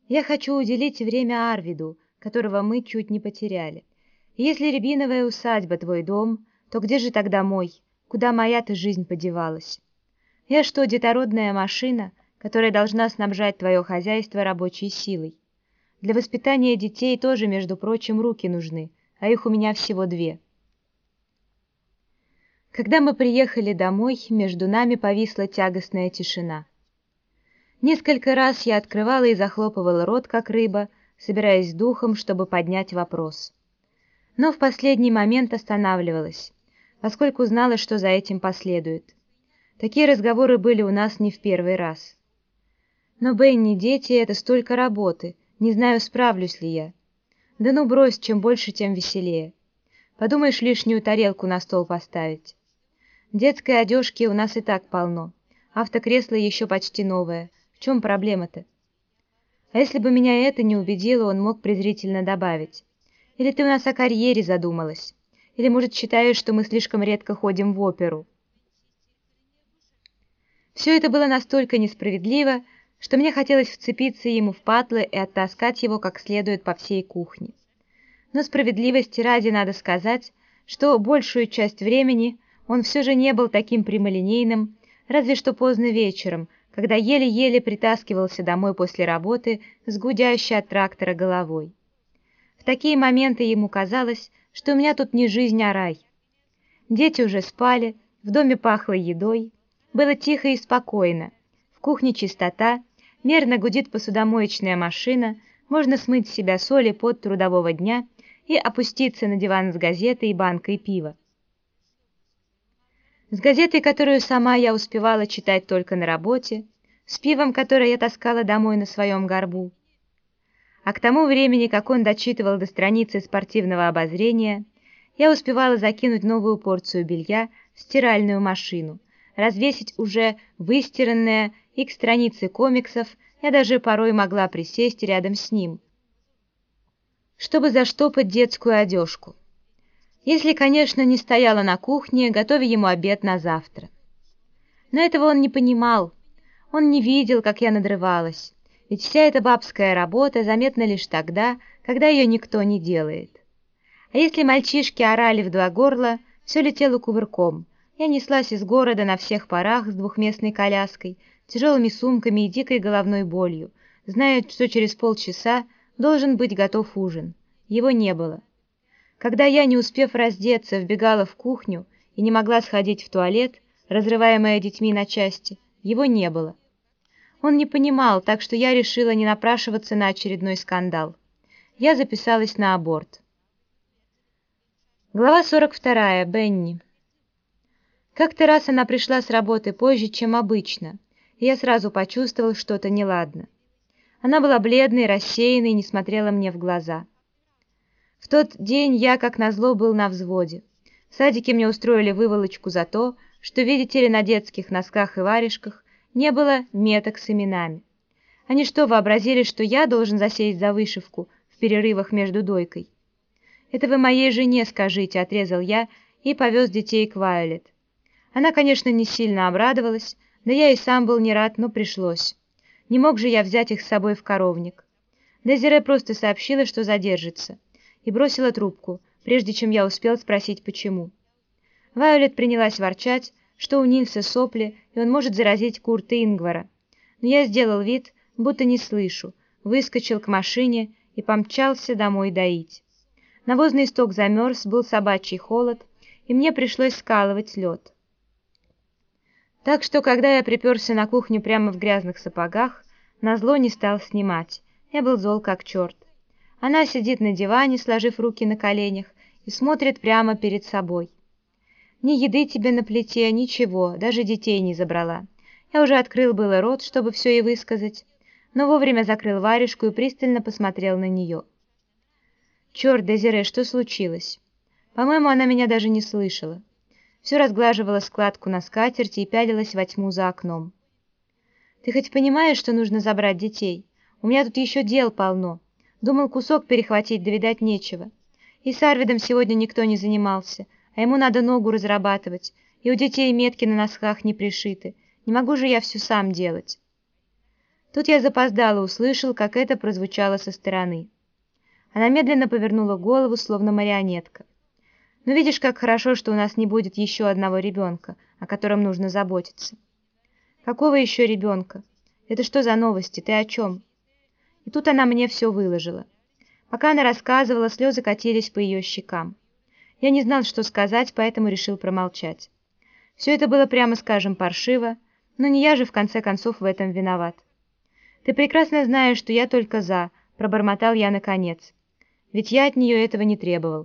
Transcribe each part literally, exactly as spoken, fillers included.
Я хочу уделить время Арвиду, которого мы чуть не потеряли. И если рябиновая усадьба твой дом, то где же тогда мой? Куда моя-то жизнь подевалась? Я что, детородная машина, которая должна снабжать твое хозяйство рабочей силой? Для воспитания детей тоже, между прочим, руки нужны, а их у меня всего две. Когда мы приехали домой, между нами повисла тягостная тишина. Несколько раз я открывала и захлопывала рот, как рыба, собираясь с духом, чтобы поднять вопрос. Но в последний момент останавливалась, поскольку знала, что за этим последует. Такие разговоры были у нас не в первый раз. Но, Бенни, дети — это столько работы, не знаю, справлюсь ли я. Да ну брось, чем больше, тем веселее. Подумаешь, лишнюю тарелку на стол поставить. Детской одежки у нас и так полно. Автокресло еще почти новое. В чем проблема-то? А если бы меня это не убедило, он мог презрительно добавить. Или ты у нас о карьере задумалась? Или, может, считаешь, что мы слишком редко ходим в оперу? Все это было настолько несправедливо, что мне хотелось вцепиться ему в патлы и оттаскать его как следует по всей кухне. Но справедливости ради надо сказать, что большую часть времени он все же не был таким прямолинейным, разве что поздно вечером, когда еле-еле притаскивался домой после работы с гудящей от трактора головой. В такие моменты ему казалось, что у меня тут не жизнь, а рай. Дети уже спали, в доме пахло едой, было тихо и спокойно, в кухне чистота, мерно гудит посудомоечная машина, можно смыть с себя соль и пот трудового дня и опуститься на диван с газетой и банкой пива. С газетой, которую сама я успевала читать только на работе, с пивом, которое я таскала домой на своем горбу. А к тому времени, как он дочитывал до страницы спортивного обозрения, я успевала закинуть новую порцию белья в стиральную машину, развесить уже выстиранное, и к странице комиксов я даже порой могла присесть рядом с ним, чтобы заштопать детскую одежку. Если, конечно, не стояла на кухне, готовя ему обед на завтра. Но этого он не понимал, он не видел, как я надрывалась, ведь вся эта бабская работа заметна лишь тогда, когда ее никто не делает. А если мальчишки орали в два горла, все летело кувырком. Я неслась из города на всех парах с двухместной коляской, тяжелыми сумками и дикой головной болью, зная, что через полчаса должен быть готов ужин. Его не было. Когда я, не успев раздеться, вбегала в кухню и не могла сходить в туалет, разрываемая детьми на части, его не было. Он не понимал, так что я решила не напрашиваться на очередной скандал. Я записалась на аборт. Глава сорок вторая. Бенни. Как-то раз она пришла с работы позже, чем обычно, и я сразу почувствовал что-то неладно. Она была бледной, рассеянной и не смотрела мне в глаза. В тот день я, как назло, был на взводе. В садике мне устроили выволочку за то, что, видите ли, на детских носках и варежках не было меток с именами. Они что, вообразили, что я должен засесть за вышивку в перерывах между дойкой? «Это вы моей жене скажите», — отрезал я и повез детей к Вайолет. Она, конечно, не сильно обрадовалась, да я и сам был не рад, но пришлось. Не мог же я взять их с собой в коровник. Дезире просто сообщила, что задержится, и бросила трубку, прежде чем я успел спросить, почему. Вайолет принялась ворчать, что у Нильса сопли, и он может заразить Курта Ингвара. Но я сделал вид, будто не слышу, выскочил к машине и помчался домой доить. Навозный сток замерз, был собачий холод, и мне пришлось скалывать лед. Так что, когда я приперся на кухню прямо в грязных сапогах, назло не стал снимать. Я был зол как черт. Она сидит на диване, сложив руки на коленях, и смотрит прямо перед собой. Ни еды тебе на плите, ничего, даже детей не забрала. Я уже открыл было рот, чтобы все ей высказать, но вовремя закрыл варежку и пристально посмотрел на нее. Черт, Дезире, что случилось? По-моему, она меня даже не слышала. Все разглаживала складку на скатерти и пялилась во тьму за окном. Ты хоть понимаешь, что нужно забрать детей? У меня тут еще дел полно. Думал кусок перехватить, да видать нечего. И с Арвидом сегодня никто не занимался, а ему надо ногу разрабатывать, и у детей метки на носках не пришиты. Не могу же я все сам делать. Тут я запоздало услышал, как это прозвучало со стороны. Она медленно повернула голову, словно марионетка. «Ну видишь, как хорошо, что у нас не будет еще одного ребенка, о котором нужно заботиться». «Какого еще ребенка? Это что за новости? Ты о чем?» И тут она мне все выложила. Пока она рассказывала, слезы катились по ее щекам. Я не знал, что сказать, поэтому решил промолчать. Все это было, прямо скажем, паршиво, но не я же в конце концов в этом виноват. «Ты прекрасно знаешь, что я только за», — пробормотал я наконец. Ведь я от нее этого не требовал.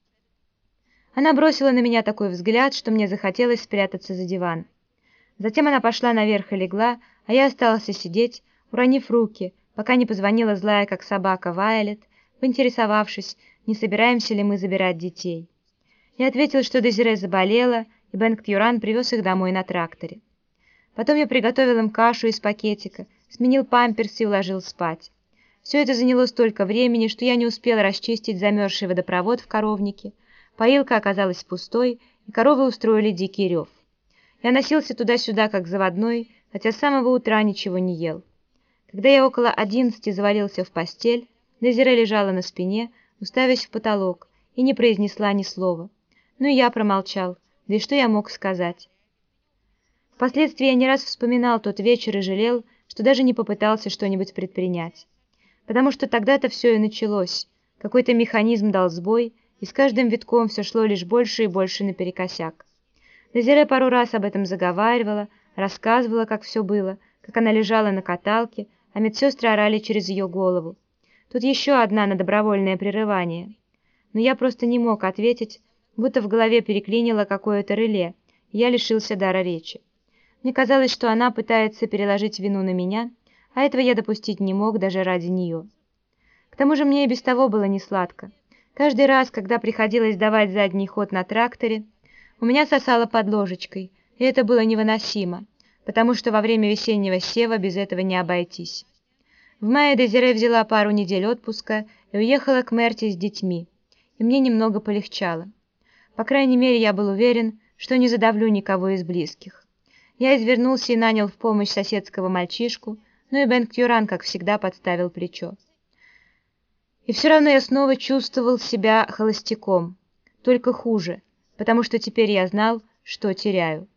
Она бросила на меня такой взгляд, что мне захотелось спрятаться за диван. Затем она пошла наверх и легла, а я остался сидеть, уронив руки, пока не позвонила злая, как собака, Вайолет, поинтересовавшись, не собираемся ли мы забирать детей. Я ответил, что Дезире заболела, и Бен-Ктьюран привез их домой на тракторе. Потом я приготовил им кашу из пакетика, сменил памперс и уложил спать. Все это заняло столько времени, что я не успел расчистить замерзший водопровод в коровнике. Поилка оказалась пустой, и коровы устроили дикий рев. Я носился туда-сюда, как заводной, хотя с самого утра ничего не ел. Когда я около одиннадцати завалился в постель, Дезире лежала на спине, уставясь в потолок, и не произнесла ни слова. Ну и я промолчал, да и что я мог сказать? Впоследствии я не раз вспоминал тот вечер и жалел, что даже не попытался что-нибудь предпринять. Потому что тогда-то все и началось. Какой-то механизм дал сбой, и с каждым витком все шло лишь больше и больше наперекосяк. Дезире пару раз об этом заговаривала, рассказывала, как все было, как она лежала на каталке, а медсестры орали через ее голову. Тут еще одна на добровольное прерывание. Но я просто не мог ответить, будто в голове переклинило какое-то реле, и я лишился дара речи. Мне казалось, что она пытается переложить вину на меня, а этого я допустить не мог даже ради нее. К тому же мне и без того было несладко. Каждый раз, когда приходилось давать задний ход на тракторе, у меня сосало под ложечкой, и это было невыносимо, потому что во время весеннего сева без этого не обойтись. В мае Дезире взяла пару недель отпуска и уехала к Мерти с детьми, и мне немного полегчало. По крайней мере, я был уверен, что не задавлю никого из близких. Я извернулся и нанял в помощь соседского мальчишку, но и Бен-Ктьюран, как всегда, подставил плечо. И все равно я снова чувствовал себя холостяком, только хуже, потому что теперь я знал, что теряю.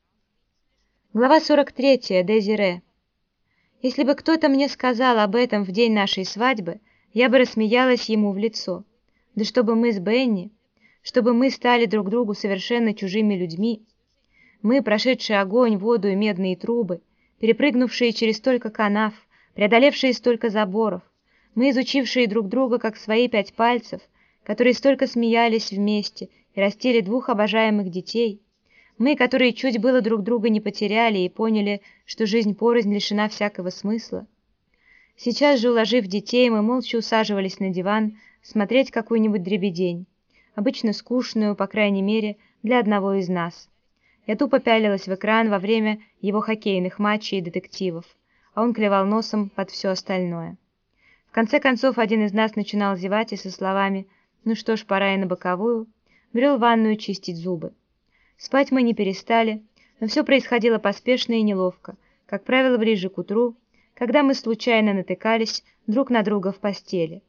Глава сорок третья. Дезире. Если бы кто-то мне сказал об этом в день нашей свадьбы, я бы рассмеялась ему в лицо. Да чтобы мы с Бенни, чтобы мы стали друг другу совершенно чужими людьми. Мы, прошедшие огонь, воду и медные трубы, перепрыгнувшие через столько канав, преодолевшие столько заборов, мы, изучившие друг друга как свои пять пальцев, которые столько смеялись вместе и растили двух обожаемых детей, мы, которые чуть было друг друга не потеряли и поняли, что жизнь порознь лишена всякого смысла. Сейчас же, уложив детей, мы молча усаживались на диван смотреть какую-нибудь дребедень, обычно скучную, по крайней мере, для одного из нас. Я тупо пялилась в экран во время его хоккейных матчей и детективов, а он клевал носом под все остальное. В конце концов, один из нас начинал зевать и со словами «Ну что ж, пора и на боковую», брел в ванную чистить зубы. Спать мы не перестали, но все происходило поспешно и неловко, как правило, ближе к утру, когда мы случайно натыкались друг на друга в постели.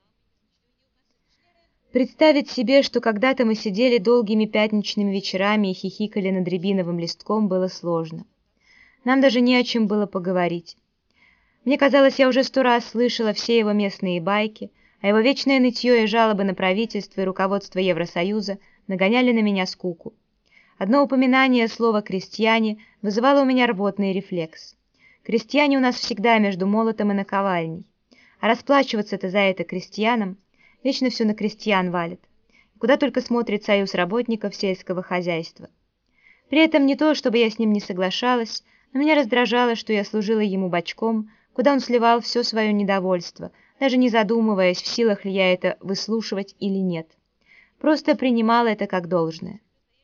Представить себе, что когда-то мы сидели долгими пятничными вечерами и хихикали над рябиновым листком, было сложно. Нам даже не о чем было поговорить. Мне казалось, я уже сто раз слышала все его местные байки, а его вечное нытье и жалобы на правительство и руководство Евросоюза нагоняли на меня скуку. Одно упоминание слова «крестьяне» вызывало у меня рвотный рефлекс. Крестьяне у нас всегда между молотом и наковальней. А расплачиваться-то за это крестьянам вечно все на крестьян валит. Куда только смотрит союз работников сельского хозяйства. При этом не то, чтобы я с ним не соглашалась, но меня раздражало, что я служила ему бочком, куда он сливал все свое недовольство, даже не задумываясь, в силах ли я это выслушивать или нет. Просто принимала это как должное.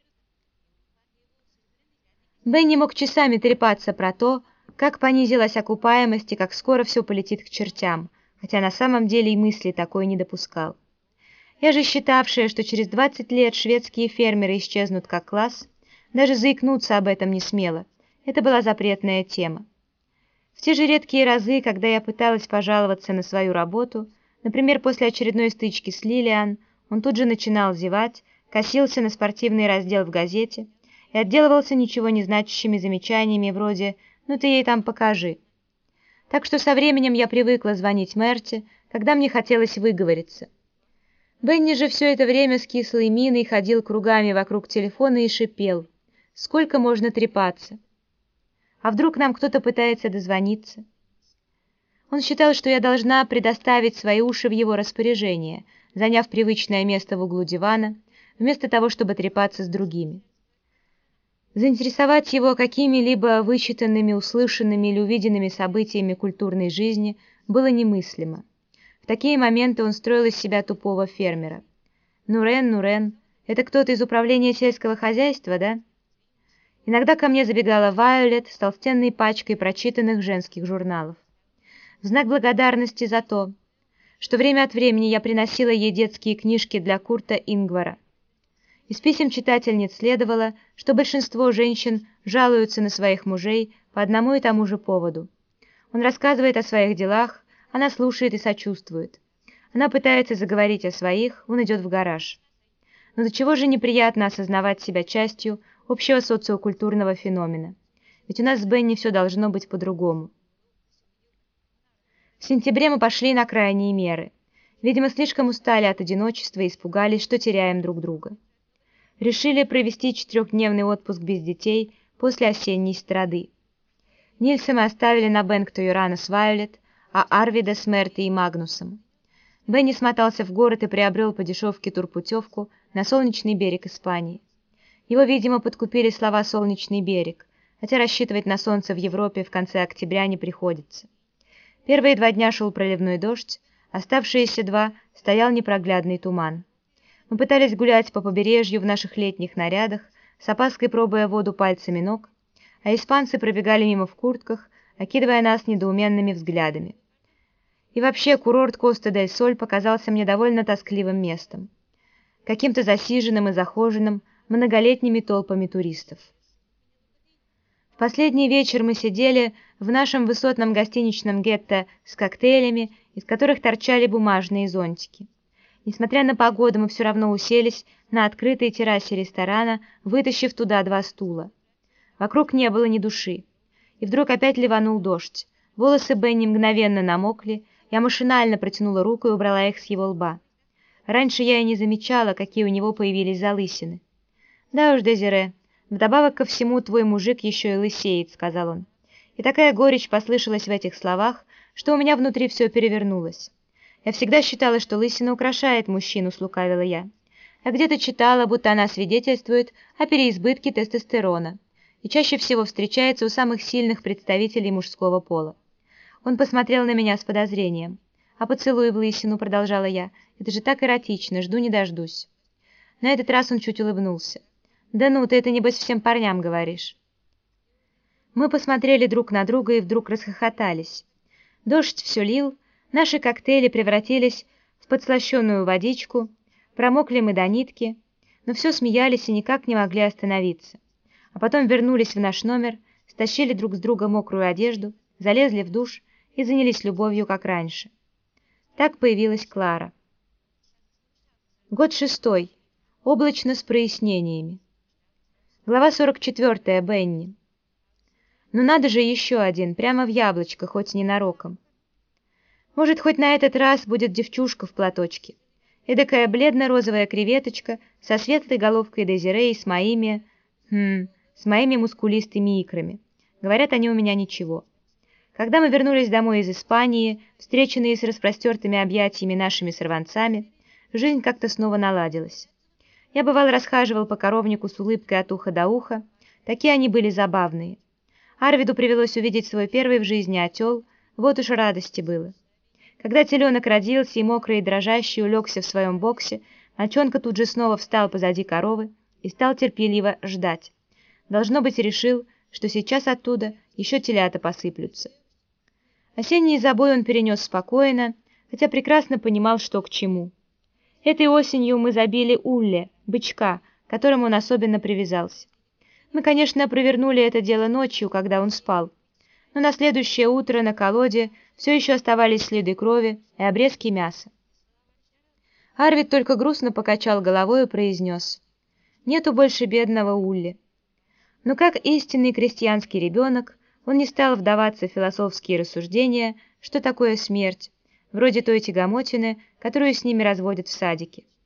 Бенни мог часами трепаться про то, как понизилась окупаемость и как скоро все полетит к чертям, хотя на самом деле и мысли такой не допускал. Я же, считавшая, что через двадцать лет шведские фермеры исчезнут как класс, даже заикнуться об этом не смела. Это была запретная тема. В те же редкие разы, когда я пыталась пожаловаться на свою работу, например, после очередной стычки с Лилиан, он тут же начинал зевать, косился на спортивный раздел в газете и отделывался ничего не значащими замечаниями вроде «ну ты ей там покажи». Так что со временем я привыкла звонить Мерте, когда мне хотелось выговориться. Бенни же все это время с кислой миной ходил кругами вокруг телефона и шипел: «Сколько можно трепаться? А вдруг нам кто-то пытается дозвониться?» Он считал, что я должна предоставить свои уши в его распоряжение, заняв привычное место в углу дивана, вместо того, чтобы трепаться с другими. Заинтересовать его какими-либо вычитанными, услышанными или увиденными событиями культурной жизни было немыслимо. В такие моменты он строил из себя тупого фермера. «Нурен, Нурен, это кто-то из управления сельского хозяйства, да?» Иногда ко мне забегала Вайолет с толстенной пачкой прочитанных женских журналов. В знак благодарности за то, что время от времени я приносила ей детские книжки для Курта Ингвара. Из писем читательниц следовало, что большинство женщин жалуются на своих мужей по одному и тому же поводу. Он рассказывает о своих делах, она слушает и сочувствует. Она пытается заговорить о своих, он идет в гараж. Но до чего же неприятно осознавать себя частью общего социокультурного феномена. Ведь у нас с Бенни все должно быть по-другому. В сентябре мы пошли на крайние меры. Видимо, слишком устали от одиночества и испугались, что теряем друг друга. Решили провести четырехдневный отпуск без детей после осенней страды. Нильса мы оставили на Бенкту-Юрана с Вайолет, а Арвида с Мертой и Магнусом. Бенни смотался в город и приобрел по дешевке турпутевку на солнечный берег Испании. Его, видимо, подкупили слова «солнечный берег», хотя рассчитывать на солнце в Европе в конце октября не приходится. Первые два дня шел проливной дождь, оставшиеся два стоял непроглядный туман. Мы пытались гулять по побережью в наших летних нарядах, с опаской пробуя воду пальцами ног, а испанцы пробегали мимо в куртках, окидывая нас недоуменными взглядами. И вообще курорт Коста-дель-Соль показался мне довольно тоскливым местом, каким-то засиженным и захоженным многолетними толпами туристов. В последний вечер мы сидели в нашем высотном гостиничном гетто с коктейлями, из которых торчали бумажные зонтики. Несмотря на погоду, мы все равно уселись на открытой террасе ресторана, вытащив туда два стула. Вокруг не было ни души. И вдруг опять ливанул дождь. Волосы Бенни мгновенно намокли, я машинально протянула руку и убрала их с его лба. Раньше я и не замечала, какие у него появились залысины. «Да уж, Дезире, вдобавок ко всему твой мужик еще и лысеет», — сказал он. И такая горечь послышалась в этих словах, что у меня внутри все перевернулось. «Я всегда считала, что лысина украшает мужчину», — слукавила я. «А где-то читала, будто она свидетельствует о переизбытке тестостерона и чаще всего встречается у самых сильных представителей мужского пола». Он посмотрел на меня с подозрением. «А поцелуй в лысину», — продолжала я, — «это же так эротично, жду не дождусь». На этот раз он чуть улыбнулся. «Да ну, ты это небось всем парням говоришь». Мы посмотрели друг на друга и вдруг расхохотались. Дождь все лил, наши коктейли превратились в подслащенную водичку, промокли мы до нитки, но все смеялись и никак не могли остановиться. А потом вернулись в наш номер, стащили друг с друга мокрую одежду, залезли в душ и занялись любовью, как раньше. Так появилась Клара. Год шестой. Облачно с прояснениями. Глава сорок четвёртая. Бенни. Ну надо же еще один, прямо в яблочко, хоть ненароком. Может, хоть на этот раз будет девчушка в платочке. Эдакая бледно-розовая креветочка со светлой головкой Дезире и с моими... Хм, с моими мускулистыми икрами. Говорят, они у меня ничего. Когда мы вернулись домой из Испании, встреченные с распростертыми объятиями нашими сорванцами, жизнь как-то снова наладилась. Я, бывало, расхаживал по коровнику с улыбкой от уха до уха, такие они были забавные. Арвиду привелось увидеть свой первый в жизни отел, вот уж радости было. Когда теленок родился и мокрый и дрожащий улегся в своем боксе, мальчонка тут же снова встал позади коровы и стал терпеливо ждать. Должно быть, решил, что сейчас оттуда еще телята посыплются. Осенний забой он перенес спокойно, хотя прекрасно понимал, что к чему. Этой осенью мы забили Улле, бычка, к которому он особенно привязался. Мы, конечно, провернули это дело ночью, когда он спал, но на следующее утро на колоде все еще оставались следы крови и обрезки мяса. Арвид только грустно покачал головой и произнес: «Нету больше бедного Улли». Но как истинный крестьянский ребенок он не стал вдаваться в философские рассуждения, что такое смерть, вроде той тягомотины, которую с ними разводят в садике.